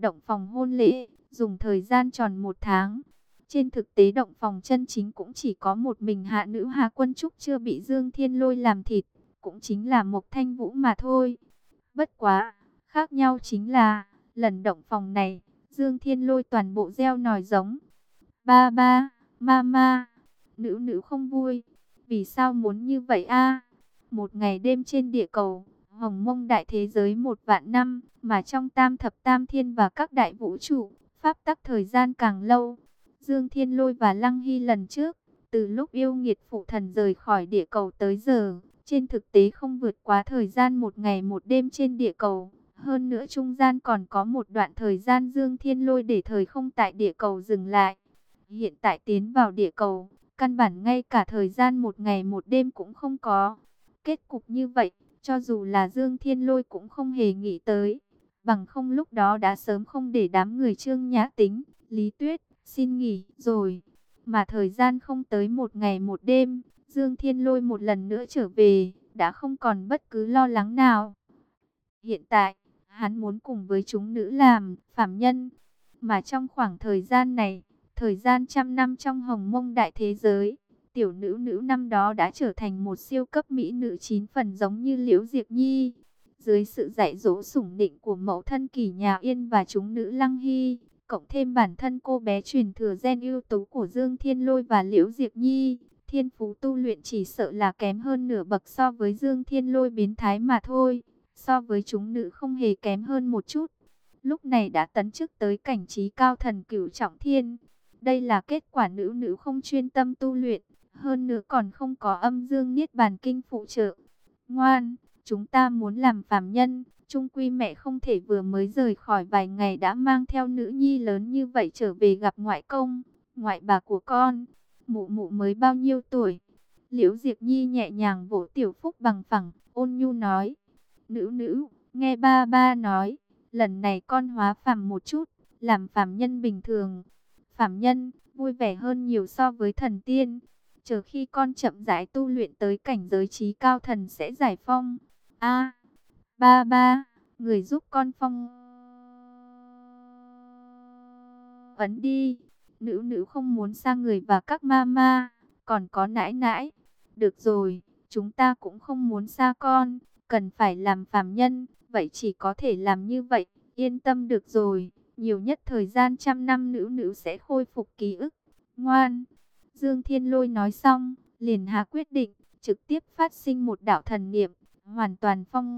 động phòng hôn lễ, dùng thời gian tròn một tháng. Trên thực tế động phòng chân chính cũng chỉ có một mình hạ nữ Hà Quân Trúc chưa bị Dương Thiên Lôi làm thịt, cũng chính là Mộc Thanh Vũ mà thôi. Bất quá, khác nhau chính là, lần động phòng này, Dương Thiên Lôi toàn bộ gieo nòi giống. Ba ba, mama, nữ nữ không vui, vì sao muốn như vậy a? Một ngày đêm trên địa cầu, hồng mông đại thế giới một vạn năm, mà trong tam thập tam thiên và các đại vũ trụ, pháp tắc thời gian càng lâu. Dương Thiên Lôi và Lăng Hy lần trước, từ lúc yêu nghiệt phụ thần rời khỏi địa cầu tới giờ, trên thực tế không vượt quá thời gian một ngày một đêm trên địa cầu. Hơn nữa trung gian còn có một đoạn thời gian Dương Thiên Lôi để thời không tại địa cầu dừng lại. Hiện tại tiến vào địa cầu, căn bản ngay cả thời gian một ngày một đêm cũng không có. Kết cục như vậy, cho dù là Dương Thiên Lôi cũng không hề nghĩ tới. Bằng không lúc đó đã sớm không để đám người Trương Nhã Tính, Lý Tuyết, xin nghỉ rồi. Mà thời gian không tới một ngày một đêm, Dương Thiên Lôi một lần nữa trở về, đã không còn bất cứ lo lắng nào. Hiện tại, hắn muốn cùng với chúng nữ làm phàm nhân. Mà trong khoảng thời gian này, thời gian trăm năm trong hồng mông đại thế giới, tiểu nữ nữ năm đó đã trở thành một siêu cấp mỹ nữ chín phần giống như Liễu Diệp Nhi. Dưới sự dạy dỗ sủng nịnh của mẫu thân Kỷ Nhà Yên và chúng nữ Lăng Hy, cộng thêm bản thân cô bé truyền thừa gen ưu tú của Dương Thiên Lôi và Liễu Diệp Nhi, thiên phú tu luyện chỉ sợ là kém hơn nửa bậc so với Dương Thiên Lôi biến thái mà thôi. So với chúng nữ không hề kém hơn một chút. Lúc này đã tấn chức tới cảnh trí cao thần cửu trọng thiên. Đây là kết quả nữ nữ không chuyên tâm tu luyện, hơn nữa còn không có âm dương niết bàn kinh phụ trợ. Ngoan, chúng ta muốn làm phàm nhân, chung quy mẹ không thể vừa mới rời khỏi vài ngày đã mang theo nữ nhi lớn như vậy trở về gặp ngoại công, ngoại bà của con. Mụ mụ mới bao nhiêu tuổi? Liễu Diệp Nhi nhẹ nhàng vỗ Tiểu Phúc bằng phẳng, ôn nhu nói. Nữ nữ, nghe ba ba nói, lần này con hóa phàm một chút, làm phàm nhân bình thường. Phàm nhân, vui vẻ hơn nhiều so với thần tiên. Chờ khi con chậm rãi tu luyện tới cảnh giới trí cao thần sẽ giải phong. A, ba ba, người giúp con phong ấn đi. Nữ nữ không muốn xa người và các mama, còn có nãi nãi. Được rồi, chúng ta cũng không muốn xa con, cần phải làm phàm nhân, vậy chỉ có thể làm như vậy, yên tâm được rồi. Nhiều nhất thời gian trăm năm nữ nữ sẽ khôi phục ký ức. Ngoan. Dương Thiên Lôi nói xong, liền hạ quyết định, trực tiếp phát sinh một đạo thần niệm, hoàn toàn phong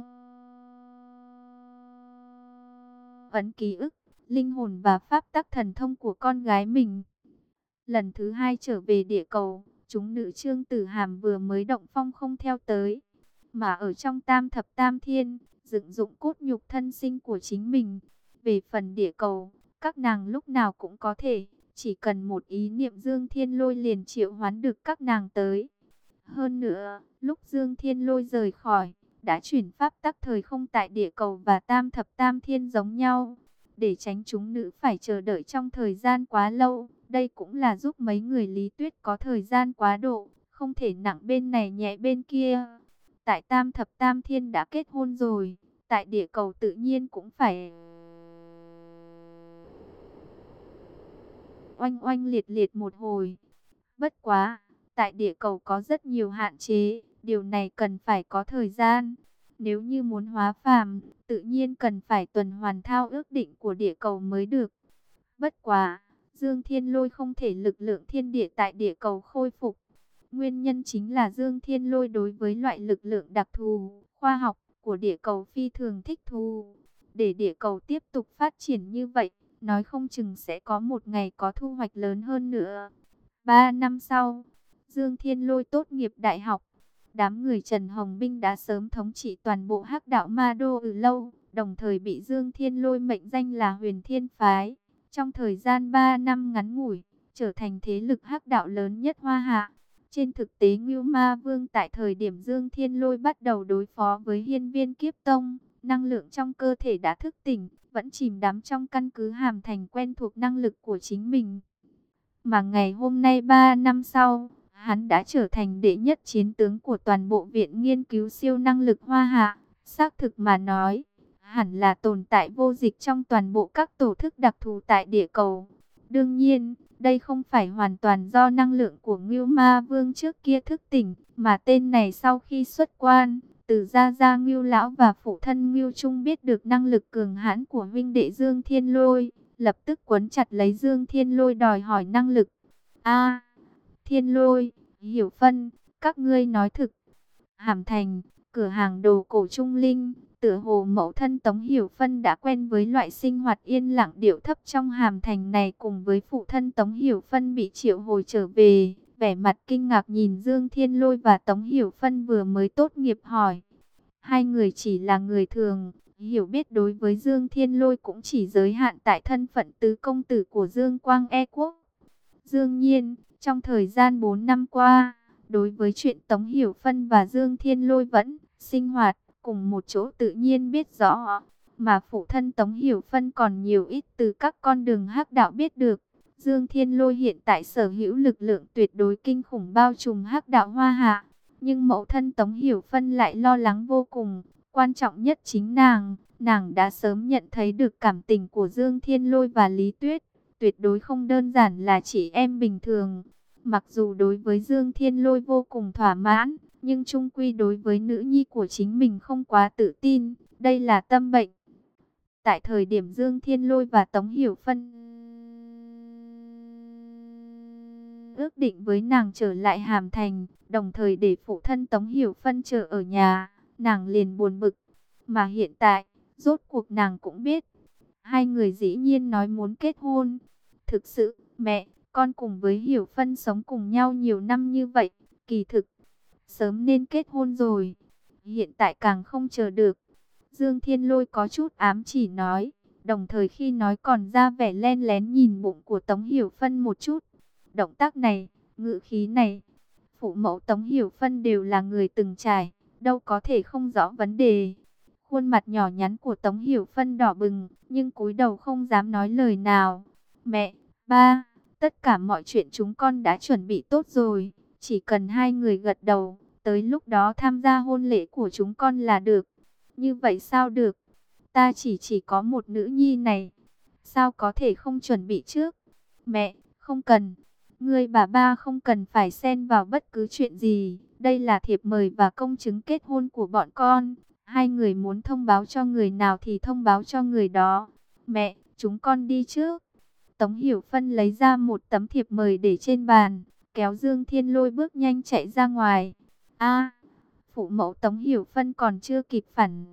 ấn ký ức, linh hồn và pháp tắc thần thông của con gái mình. Lần thứ hai trở về địa cầu, chúng nữ Trương Tử Hàm vừa mới động phong không theo tới, mà ở trong tam thập tam thiên, dựng dụng cốt nhục thân sinh của chính mình. Về phần địa cầu, các nàng lúc nào cũng có thể, chỉ cần một ý niệm Dương Thiên Lôi liền triệu hoán được các nàng tới. Hơn nữa, lúc Dương Thiên Lôi rời khỏi, đã chuyển pháp tắc thời không tại địa cầu và tam thập tam thiên giống nhau, để tránh chúng nữ phải chờ đợi trong thời gian quá lâu. Đây cũng là giúp mấy người Lý Tuyết có thời gian quá độ, không thể nặng bên này nhẹ bên kia. Tại tam thập tam thiên đã kết hôn rồi, tại địa cầu tự nhiên cũng phải oanh oanh liệt liệt một hồi. Bất quá, tại địa cầu có rất nhiều hạn chế, điều này cần phải có thời gian. Nếu như muốn hóa phàm, tự nhiên cần phải tuần hoàn thao ước định của địa cầu mới được. Bất quá, Dương Thiên Lôi không thể lực lượng thiên địa tại địa cầu khôi phục. Nguyên nhân chính là Dương Thiên Lôi đối với loại lực lượng đặc thù, khoa học của địa cầu phi thường thích thú. Để địa cầu tiếp tục phát triển như vậy, nói không chừng sẽ có một ngày có thu hoạch lớn hơn nữa. Ba năm sau, Dương Thiên Lôi tốt nghiệp đại học. Đám người Trần Hồng Binh đã sớm thống trị toàn bộ Hắc Đạo Ma Đô từ lâu, đồng thời bị Dương Thiên Lôi mệnh danh là Huyền Thiên Phái. Trong thời gian ba năm ngắn ngủi, trở thành thế lực Hắc Đạo lớn nhất Hoa Hạ. Trên thực tế Ngưu Ma Vương tại thời điểm Dương Thiên Lôi bắt đầu đối phó với Hiên Viên Kiếp Tông, năng lượng trong cơ thể đã thức tỉnh, vẫn chìm đắm trong căn cứ Hàm Thành quen thuộc năng lực của chính mình. Mà ngày hôm nay ba năm sau, hắn đã trở thành đệ nhất chiến tướng của toàn bộ viện nghiên cứu siêu năng lực Hoa Hạ. Xác thực mà nói, hẳn là tồn tại vô dịch trong toàn bộ các tổ chức đặc thù tại địa cầu. Đương nhiên, đây không phải hoàn toàn do năng lượng của Ngưu Ma Vương trước kia thức tỉnh, mà tên này sau khi xuất quan, từ Gia Gia Ngưu Lão và phụ thân Ngưu Trung biết được năng lực cường hãn của huynh đệ Dương Thiên Lôi, lập tức quấn chặt lấy Dương Thiên Lôi đòi hỏi năng lực. A, Thiên Lôi, Hiểu Phân, các ngươi nói thực. Hàm Thành, cửa hàng đồ cổ Trung Linh, tựa hồ mẫu thân Tống Hiểu Phân đã quen với loại sinh hoạt yên lặng điệu thấp trong Hàm Thành này, cùng với phụ thân Tống Hiểu Phân bị triệu hồi trở về, vẻ mặt kinh ngạc nhìn Dương Thiên Lôi và Tống Hiểu Phân vừa mới tốt nghiệp hỏi. Hai người chỉ là người thường, hiểu biết đối với Dương Thiên Lôi cũng chỉ giới hạn tại thân phận tứ công tử của Dương Quang E Quốc. Dương Nhiên, trong thời gian bốn năm qua, đối với chuyện Tống Hiểu Phân và Dương Thiên Lôi vẫn sinh hoạt cùng một chỗ tự nhiên biết rõ, mà phụ thân Tống Hiểu Phân còn nhiều ít từ các con đường hắc đạo biết được. Dương Thiên Lôi hiện tại sở hữu lực lượng tuyệt đối kinh khủng bao trùm hắc đạo Hoa Hạ, nhưng mẫu thân Tống Hiểu Phân lại lo lắng vô cùng. Quan trọng nhất chính nàng, nàng đã sớm nhận thấy được cảm tình của Dương Thiên Lôi và Lý Tuyết, tuyệt đối không đơn giản là chị em bình thường. Mặc dù đối với Dương Thiên Lôi vô cùng thỏa mãn, nhưng chung quy đối với nữ nhi của chính mình không quá tự tin, đây là tâm bệnh. Tại thời điểm Dương Thiên Lôi và Tống Hiểu Phân ước định với nàng trở lại Hàm Thành, đồng thời để phụ thân Tống Hiểu Phân chờ ở nhà, nàng liền buồn bực. Mà hiện tại, rốt cuộc nàng cũng biết, hai người dĩ nhiên nói muốn kết hôn. Thực sự, mẹ, con cùng với Hiểu Phân sống cùng nhau nhiều năm như vậy, kỳ thực sớm nên kết hôn rồi, hiện tại càng không chờ được. Dương Thiên Lôi có chút ám chỉ nói, đồng thời khi nói còn ra vẻ len lén nhìn bụng của Tống Hiểu Phân một chút. Động tác này, ngữ khí này, phụ mẫu Tống Hiểu Phân đều là người từng trải, đâu có thể không rõ vấn đề. Khuôn mặt nhỏ nhắn của Tống Hiểu Phân đỏ bừng, nhưng cúi đầu không dám nói lời nào. Mẹ, ba, tất cả mọi chuyện chúng con đã chuẩn bị tốt rồi, chỉ cần hai người gật đầu, tới lúc đó tham gia hôn lễ của chúng con là được. Như vậy sao được? Ta chỉ chỉ có một nữ nhi này, sao có thể không chuẩn bị trước? Mẹ, không cần. Ngươi bà ba không cần phải xen vào bất cứ chuyện gì. Đây là thiệp mời và công chứng kết hôn của bọn con. Hai người muốn thông báo cho người nào thì thông báo cho người đó. Mẹ, chúng con đi trước. Tống Hiểu Phân lấy ra một tấm thiệp mời để trên bàn, kéo Dương Thiên Lôi bước nhanh chạy ra ngoài. A, phụ mẫu Tống Hiểu Phân còn chưa kịp phản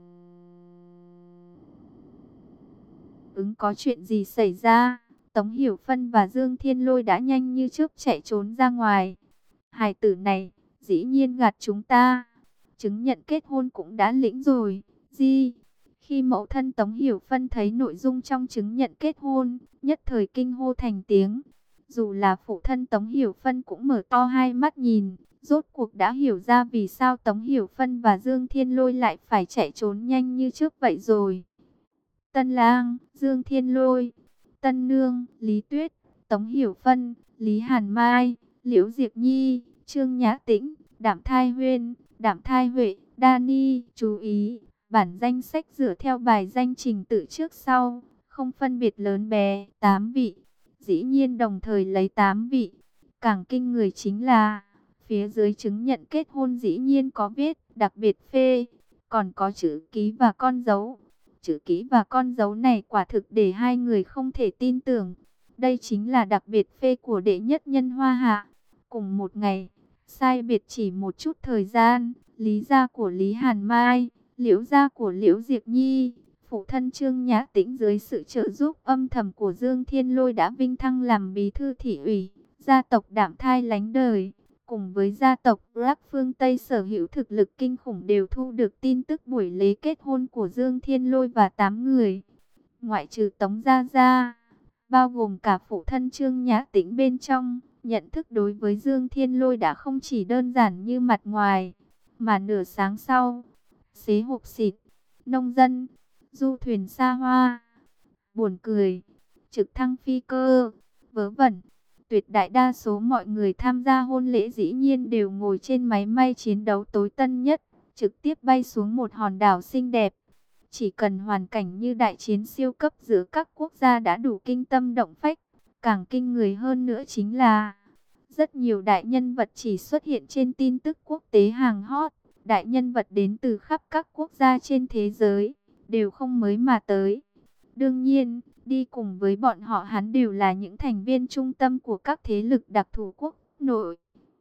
ứng có chuyện gì xảy ra, Tống Hiểu Phân và Dương Thiên Lôi đã nhanh như chớp chạy trốn ra ngoài. Hài tử này, dĩ nhiên gạt chúng ta. Chứng nhận kết hôn cũng đã lĩnh rồi. Gì? Khi mẫu thân Tống Hiểu Phân thấy nội dung trong chứng nhận kết hôn, nhất thời kinh hô thành tiếng. Dù là phụ thân Tống Hiểu Phân cũng mở to hai mắt nhìn, rốt cuộc đã hiểu ra vì sao Tống Hiểu Phân và Dương Thiên Lôi lại phải chạy trốn nhanh như trước vậy rồi. Tân Lang, Dương Thiên Lôi, Tân Nương, Lý Tuyết, Tống Hiểu Phân, Lý Hàn Mai, Liễu Diệp Nhi, Trương Nhã Tĩnh, Đạm Thai Huyên, Đạm Thai Huệ, Đani. Chú ý, bản danh sách dựa theo bài danh trình tự trước sau, không phân biệt lớn bé, tám vị. Dĩ nhiên đồng thời lấy tám vị. Càng kinh người chính là, phía dưới chứng nhận kết hôn dĩ nhiên có viết đặc biệt phê, còn có chữ ký và con dấu. Chữ ký và con dấu này quả thực để hai người không thể tin tưởng. Đây chính là đặc biệt phê của đệ nhất nhân Hoa Hạ. Cùng một ngày, sai biệt chỉ một chút thời gian, Lý gia của Lý Hàn Mai, Liễu gia của Liễu Diệp Nhi, phụ thân Trương Nhã Tĩnh dưới sự trợ giúp âm thầm của Dương Thiên Lôi đã vinh thăng làm bí thư thị ủy. Gia tộc Đạm Thai lánh đời, cùng với gia tộc Black phương Tây sở hữu thực lực kinh khủng đều thu được tin tức buổi lễ kết hôn của Dương Thiên Lôi và tám người. Ngoại trừ Tống Gia Gia, bao gồm cả phụ thân Trương Nhã Tĩnh bên trong, nhận thức đối với Dương Thiên Lôi đã không chỉ đơn giản như mặt ngoài, mà nửa sáng sau, xế hộp xịt, nông dân, du thuyền xa hoa, buồn cười, trực thăng phi cơ, vớ vẩn. Tuyệt đại đa số mọi người tham gia hôn lễ dĩ nhiên đều ngồi trên máy may chiến đấu tối tân nhất, trực tiếp bay xuống một hòn đảo xinh đẹp. Chỉ cần hoàn cảnh như đại chiến siêu cấp giữa các quốc gia đã đủ kinh tâm động phách. Càng kinh người hơn nữa chính là rất nhiều đại nhân vật chỉ xuất hiện trên tin tức quốc tế hàng hot. Đại nhân vật đến từ khắp các quốc gia trên thế giới, đều không mới mà tới. Đương nhiên, đi cùng với bọn họ hắn đều là những thành viên trung tâm của các thế lực đặc thù quốc nội.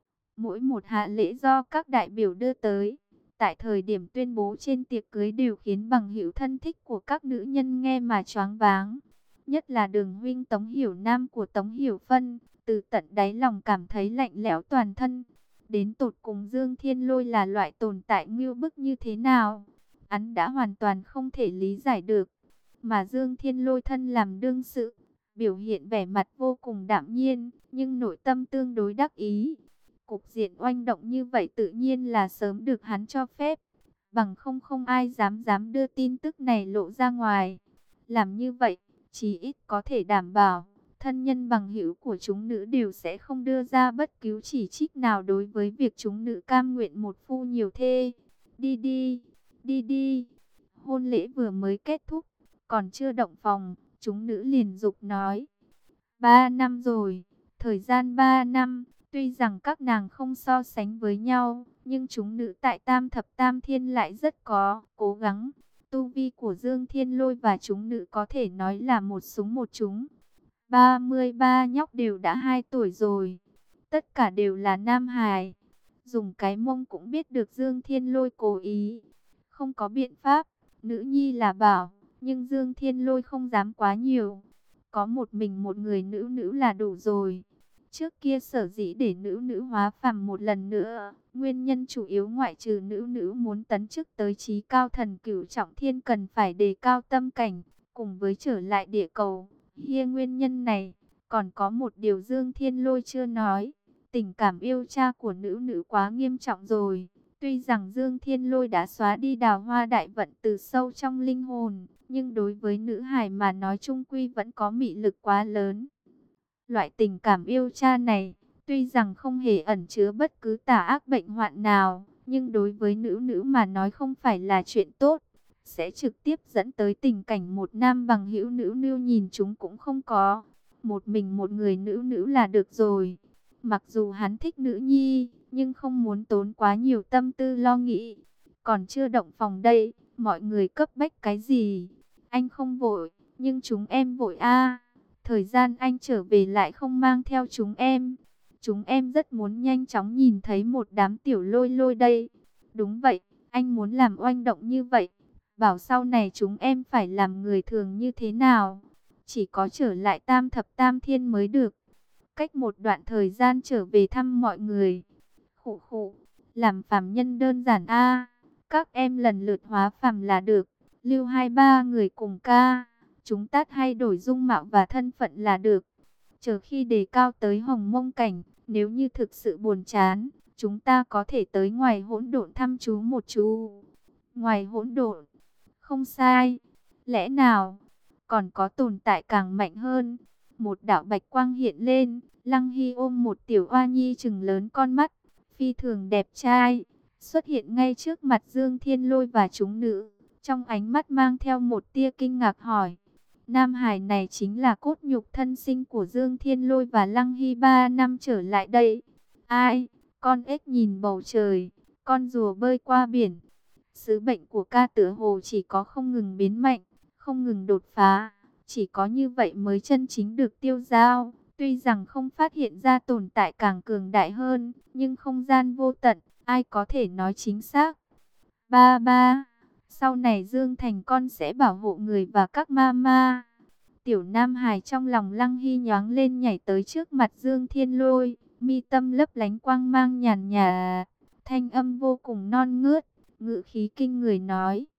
Mỗi một hạ lễ do các đại biểu đưa tới, tại thời điểm tuyên bố trên tiệc cưới đều khiến bằng hữu thân thích của các nữ nhân nghe mà choáng váng. Nhất là Đường huynh Tống Hiểu Nam của Tống Hiểu Phân, từ tận đáy lòng cảm thấy lạnh lẽo toàn thân. Đến tột cùng Dương Thiên Lôi là loại tồn tại ngưu bức như thế nào, hắn đã hoàn toàn không thể lý giải được. Mà Dương Thiên Lôi thân làm đương sự, biểu hiện vẻ mặt vô cùng đạm nhiên, nhưng nội tâm tương đối đắc ý. Cục diện oanh động như vậy tự nhiên là sớm được hắn cho phép, bằng không không ai dám dám đưa tin tức này lộ ra ngoài. Làm như vậy, chí ít có thể đảm bảo thân nhân bằng hữu của chúng nữ đều sẽ không đưa ra bất cứ chỉ trích nào đối với việc chúng nữ cam nguyện một phu nhiều thê. Đi đi, đi đi. Hôn lễ vừa mới kết thúc, còn chưa động phòng, chúng nữ liền dục nói. Ba năm rồi, thời gian ba năm, tuy rằng các nàng không so sánh với nhau, nhưng chúng nữ tại Tam Thập Tam Thiên lại rất có cố gắng. Tu vi của Dương Thiên Lôi và chúng nữ có thể nói là một súng một chúng. ba mươi ba nhóc đều đã hai tuổi rồi. Tất cả đều là nam hài. Dùng cái mông cũng biết được Dương Thiên Lôi cố ý. Không có biện pháp, nữ nhi là bảo, nhưng Dương Thiên Lôi không dám quá nhiều. Có một mình một người nữ nữ là đủ rồi. Trước kia sở dĩ để nữ nữ hóa phàm một lần nữa, nguyên nhân chủ yếu ngoại trừ nữ nữ muốn tấn chức tới chí cao thần cửu trọng thiên cần phải đề cao tâm cảnh, cùng với trở lại địa cầu. Hiện nguyên nhân này, còn có một điều Dương Thiên Lôi chưa nói, tình cảm yêu cha của nữ nữ quá nghiêm trọng rồi. Tuy rằng Dương Thiên Lôi đã xóa đi đào hoa đại vận từ sâu trong linh hồn, nhưng đối với nữ hài mà nói chung quy vẫn có mị lực quá lớn. Loại tình cảm yêu cha này, tuy rằng không hề ẩn chứa bất cứ tà ác bệnh hoạn nào, nhưng đối với nữ nữ mà nói không phải là chuyện tốt. Sẽ trực tiếp dẫn tới tình cảnh một nam bằng hữu nữ nữ nhìn chúng cũng không có. Một mình một người nữ nữ là được rồi. Mặc dù hắn thích nữ nhi, nhưng không muốn tốn quá nhiều tâm tư lo nghĩ. Còn chưa động phòng đây, mọi người cấp bách cái gì? Anh không vội, nhưng chúng em vội a. Thời gian anh trở về lại không mang theo chúng em. Chúng em rất muốn nhanh chóng nhìn thấy một đám tiểu lôi lôi đây. Đúng vậy, anh muốn làm oanh động như vậy. Bảo sau này chúng em phải làm người thường như thế nào? Chỉ có trở lại Tam Thập Tam Thiên mới được. Cách một đoạn thời gian trở về thăm mọi người. Khụ khụ, làm phàm nhân đơn giản a. Các em lần lượt hóa phàm là được. Lưu hai ba người cùng ca. Chúng ta thay đổi dung mạo và thân phận là được. Chờ khi đề cao tới hồng mông cảnh, nếu như thực sự buồn chán, chúng ta có thể tới ngoài hỗn độn thăm chú một chú. Ngoài hỗn độn, không sai. Lẽ nào còn có tồn tại càng mạnh hơn? Một đạo bạch quang hiện lên, Lăng Hy ôm một tiểu oa nhi trừng lớn con mắt, phi thường đẹp trai, xuất hiện ngay trước mặt Dương Thiên Lôi và chúng nữ. Trong ánh mắt mang theo một tia kinh ngạc hỏi, nam hải này chính là cốt nhục thân sinh của Dương Thiên Lôi và Lăng Hy ba năm trở lại đây. Ai? Con ếch nhìn bầu trời, con rùa bơi qua biển. Sứ bệnh của ca tựa hồ chỉ có không ngừng biến mạnh, không ngừng đột phá. Chỉ có như vậy mới chân chính được tiêu dao. Tuy rằng không phát hiện ra tồn tại càng cường đại hơn, nhưng không gian vô tận, ai có thể nói chính xác. Ba ba, sau này Dương Thành con sẽ bảo hộ người và các ma ma. Tiểu Nam Hải trong lòng Lăng Hy nhoáng lên nhảy tới trước mặt Dương Thiên Lôi, mi tâm lấp lánh quang mang nhàn nhạt, thanh âm vô cùng non ngớt, ngữ khí kinh người nói.